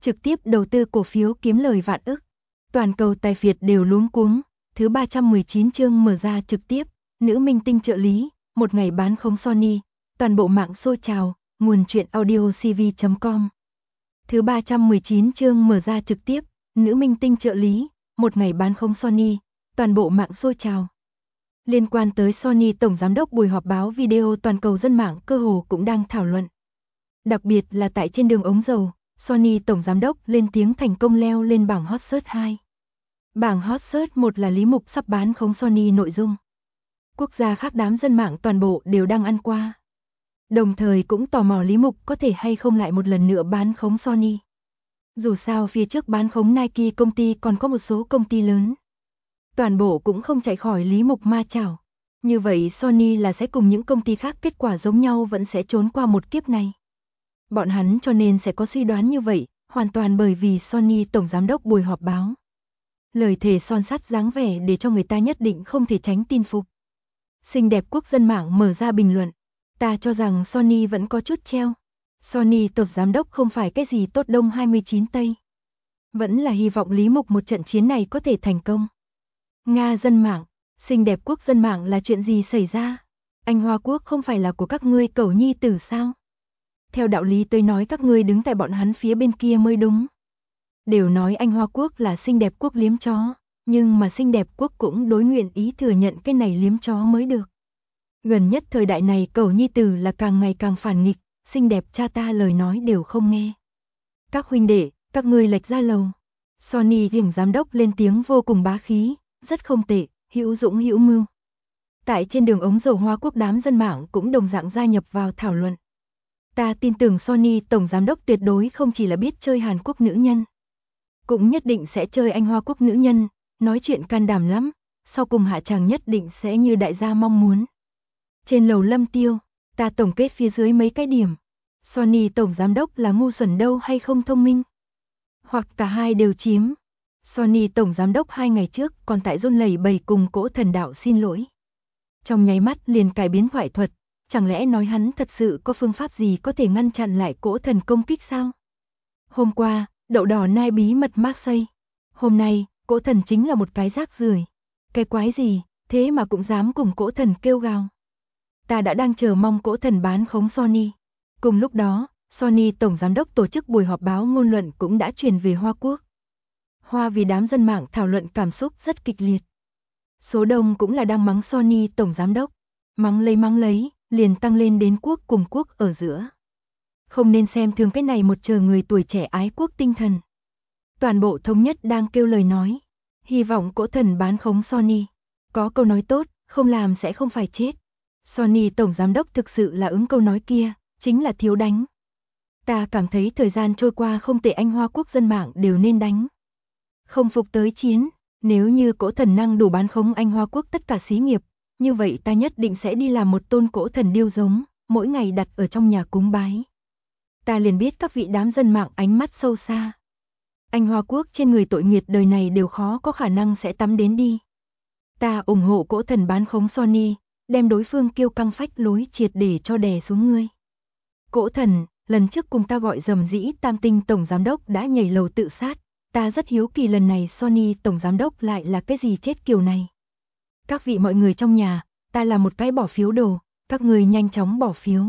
trực tiếp đầu tư cổ phiếu kiếm lời vạn ức. Toàn cầu tài phiệt đều luống cuống. Thứ 319 chương mở ra trực tiếp, nữ minh tinh trợ lý, một ngày bán khống Sony, toàn bộ mạng sôi trào, nguồn truyện audio cv.com. Thứ 319 chương mở ra trực tiếp, nữ minh tinh trợ lý, một ngày bán khống Sony, toàn bộ mạng sôi trào. Liên quan tới Sony tổng giám đốc buổi họp báo video, toàn cầu dân mạng cơ hồ cũng đang thảo luận. Đặc biệt là tại trên đường ống dầu, Sony tổng giám đốc lên tiếng thành công leo lên bảng hot search 2. Bảng hot search 1 là Lý Mục sắp bán khống Sony nội dung. Quốc gia khác đám dân mạng toàn bộ đều đang ăn qua. Đồng thời cũng tò mò Lý Mục có thể hay không lại một lần nữa bán khống Sony. Dù sao phía trước bán khống Nike công ty còn có một số công ty lớn. Toàn bộ cũng không chạy khỏi Lý Mục ma chảo. Như vậy Sony là sẽ cùng những công ty khác kết quả giống nhau vẫn sẽ trốn qua một kiếp này. Bọn hắn cho nên sẽ có suy đoán như vậy, hoàn toàn bởi vì Sony tổng giám đốc buổi họp báo. Lời thề son sắt dáng vẻ để cho người ta nhất định không thể tránh tin phục. Xinh đẹp quốc dân mạng mở ra bình luận. Ta cho rằng Sony vẫn có chút treo. Sony tổng giám đốc không phải cái gì tốt đông 29 Tây. Vẫn là hy vọng Lý Mục một trận chiến này có thể thành công. Nga dân mạng, xinh đẹp quốc dân mạng là chuyện gì xảy ra? Anh Hoa Quốc không phải là của các ngươi cẩu nhi tử sao? Theo đạo lý tôi nói các ngươi đứng tại bọn hắn phía bên kia mới đúng. Đều nói anh Hoa Quốc là xinh đẹp quốc liếm chó, nhưng mà xinh đẹp quốc cũng đối nguyện ý thừa nhận cái này liếm chó mới được. Gần nhất thời đại này cẩu nhi tử là càng ngày càng phản nghịch, xinh đẹp cha ta lời nói đều không nghe. Các huynh đệ, các ngươi lệch ra lầu. Sony tổng giám đốc lên tiếng vô cùng bá khí, rất không tệ, hữu dũng hữu mưu. Tại trên đường ống dầu Hoa Quốc đám dân mạng cũng đồng dạng gia nhập vào thảo luận. Ta tin tưởng Sony tổng giám đốc tuyệt đối không chỉ là biết chơi Hàn Quốc nữ nhân. Cũng nhất định sẽ chơi anh Hoa Quốc nữ nhân, nói chuyện can đảm lắm, sau cùng hạ tràng nhất định sẽ như đại gia mong muốn. Trên lầu Lâm Tiêu, ta tổng kết phía dưới mấy cái điểm. Sony tổng giám đốc là ngu xuẩn đâu hay không thông minh? Hoặc cả hai đều chiếm. Sony tổng giám đốc 2 ngày trước còn tại run lẩy bẩy cùng Cỗ Thần Đạo xin lỗi. Trong nháy mắt liền cải biến thoại thuật, chẳng lẽ nói hắn thật sự có phương pháp gì có thể ngăn chặn lại Cỗ Thần công kích sao? Hôm qua, đậu đỏ nai bí mật Marseille. Hôm nay, Cỗ Thần chính là một cái rác rưởi. Cái quái gì, thế mà cũng dám cùng Cỗ Thần kêu gào. Ta đã đang chờ mong Cỗ Thần bán khống Sony. Cùng lúc đó, Sony tổng giám đốc tổ chức buổi họp báo ngôn luận cũng đã truyền về Hoa Quốc. Hoa vì đám dân mạng thảo luận cảm xúc rất kịch liệt. Số đông cũng là đang mắng Sony tổng giám đốc. Mắng lấy, liền tăng lên đến quốc cùng quốc ở giữa. Không nên xem thường cái này một chờ người tuổi trẻ ái quốc tinh thần. Toàn bộ thống nhất đang kêu lời nói. Hy vọng Cỗ Thần bán khống Sony. Có câu nói tốt, không làm sẽ không phải chết. Sony tổng giám đốc thực sự là ứng câu nói kia, chính là thiếu đánh. Ta cảm thấy thời gian trôi qua không tệ, anh Hoa Quốc dân mạng đều nên đánh. Không phục tới chiến, nếu như Cỗ Thần năng đủ bán khống anh Hoa Quốc tất cả xí nghiệp, như vậy ta nhất định sẽ đi làm một tôn Cỗ Thần điêu giống, mỗi ngày đặt ở trong nhà cúng bái. Ta liền biết các vị đám dân mạng ánh mắt sâu xa. Anh Hoa Quốc trên người tội nghiệt đời này đều khó có khả năng sẽ tắm đến đi. Ta ủng hộ Cỗ Thần bán khống Sony, đem đối phương kiêu căng phách lối triệt để cho đè xuống ngươi. Cỗ Thần, lần trước cùng ta gọi dầm dĩ Tam Tinh tổng giám đốc đã nhảy lầu tự sát, ta rất hiếu kỳ lần này Sony tổng giám đốc lại là cái gì chết kiểu này. Các vị mọi người trong nhà, ta là một cái bỏ phiếu đồ, các người nhanh chóng bỏ phiếu.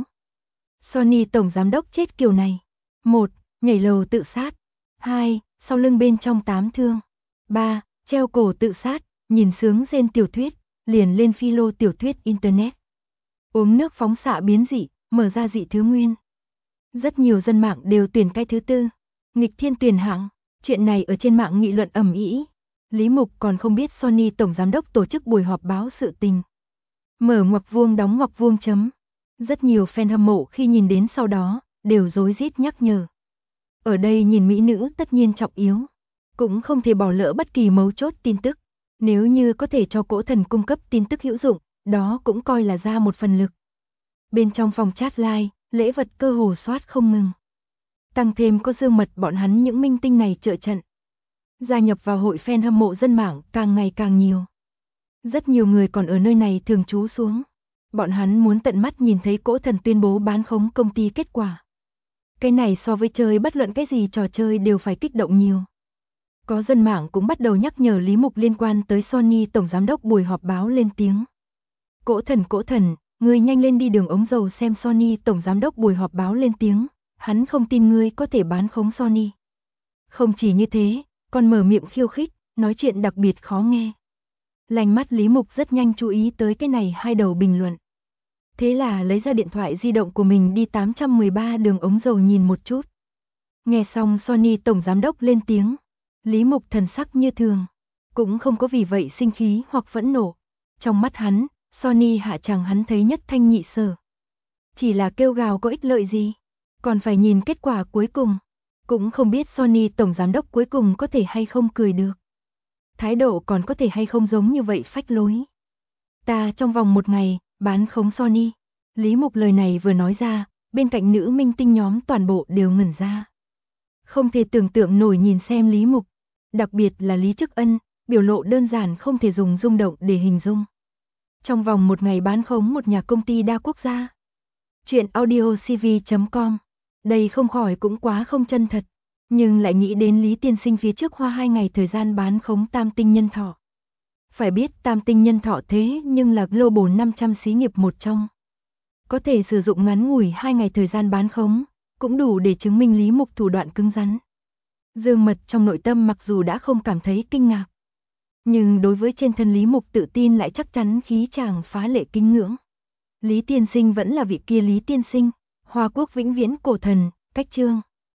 Sony tổng giám đốc chết kiểu này. 1. Nhảy lầu tự sát. 2. Sau lưng bên trong 8 thương. 3. Treo cổ tự sát, nhìn sướng rên tiểu thuyết, liền lên philo tiểu thuyết internet. Uống nước phóng xạ biến dị, mở ra dị thứ nguyên. Rất nhiều dân mạng đều tuyển cái thứ tư. Nghịch thiên tuyển hạng. Chuyện này ở trên mạng nghị luận ầm ĩ. Lý Mục còn không biết Sony tổng giám đốc tổ chức buổi họp báo sự tình. Mở ngoặc vuông đóng ngoặc vuông chấm. Rất nhiều fan hâm mộ khi nhìn đến sau đó, đều rối rít nhắc nhở. Ở đây nhìn mỹ nữ tất nhiên trọng yếu. Cũng không thể bỏ lỡ bất kỳ mấu chốt tin tức. Nếu như có thể cho Cỗ Thần cung cấp tin tức hữu dụng, đó cũng coi là ra một phần lực. Bên trong phòng chat live, lễ vật cơ hồ soát không ngừng. Tăng thêm có Dương Mật bọn hắn những minh tinh này trợ trận. Gia nhập vào hội fan hâm mộ dân mạng càng ngày càng nhiều. Rất nhiều người còn ở nơi này thường trú xuống. Bọn hắn muốn tận mắt nhìn thấy Cỗ Thần tuyên bố bán khống công ty kết quả. Cái này so với chơi bất luận cái gì trò chơi đều phải kích động nhiều. Có dân mạng cũng bắt đầu nhắc nhở Lý Mục liên quan tới Sony tổng giám đốc buổi họp báo lên tiếng. Cỗ thần, ngươi nhanh lên đi đường ống dầu xem Sony tổng giám đốc buổi họp báo lên tiếng, hắn không tin ngươi có thể bán khống Sony. Không chỉ như thế, còn mở miệng khiêu khích, nói chuyện đặc biệt khó nghe. Lành mắt Lý Mục rất nhanh chú ý tới cái này hai đầu bình luận. Thế là lấy ra điện thoại di động của mình đi 813 đường ống dầu nhìn một chút. Nghe xong Sony tổng giám đốc lên tiếng, Lý Mục thần sắc như thường, cũng không có vì vậy sinh khí hoặc phẫn nộ. Trong mắt hắn, Sony hạ tràng hắn thấy nhất thanh nhị sở. Chỉ là kêu gào có ích lợi gì, còn phải nhìn kết quả cuối cùng. Cũng không biết Sony tổng giám đốc cuối cùng có thể hay không cười được. Thái độ còn có thể hay không giống như vậy phách lối. Ta trong vòng một ngày, bán khống Sony. Lý Mục lời này vừa nói ra, bên cạnh nữ minh tinh nhóm toàn bộ đều ngẩn ra. Không thể tưởng tượng nổi nhìn xem Lý Mục, đặc biệt là Lý Chức Ân, biểu lộ đơn giản không thể dùng rung động để hình dung. Trong vòng một ngày bán khống một nhà công ty đa quốc gia. Chuyện audiocv.com. Đây không khỏi cũng quá không chân thật, nhưng lại nghĩ đến Lý tiên sinh phía trước hoa 2 ngày thời gian bán khống Tam Tinh Nhân Thọ. Phải biết Tam Tinh Nhân Thọ thế nhưng là Global 500 xí nghiệp một trong. Có thể sử dụng ngắn ngủi 2 ngày thời gian bán khống, cũng đủ để chứng minh Lý Mục thủ đoạn cứng rắn. Dương Mật trong nội tâm mặc dù đã không cảm thấy kinh ngạc, nhưng đối với trên thân Lý Mục tự tin lại chắc chắn khí chàng phá lệ kính ngưỡng. Lý tiên sinh vẫn là vị kia Lý tiên sinh, Hoa Quốc vĩnh viễn cổ thần, cách chương.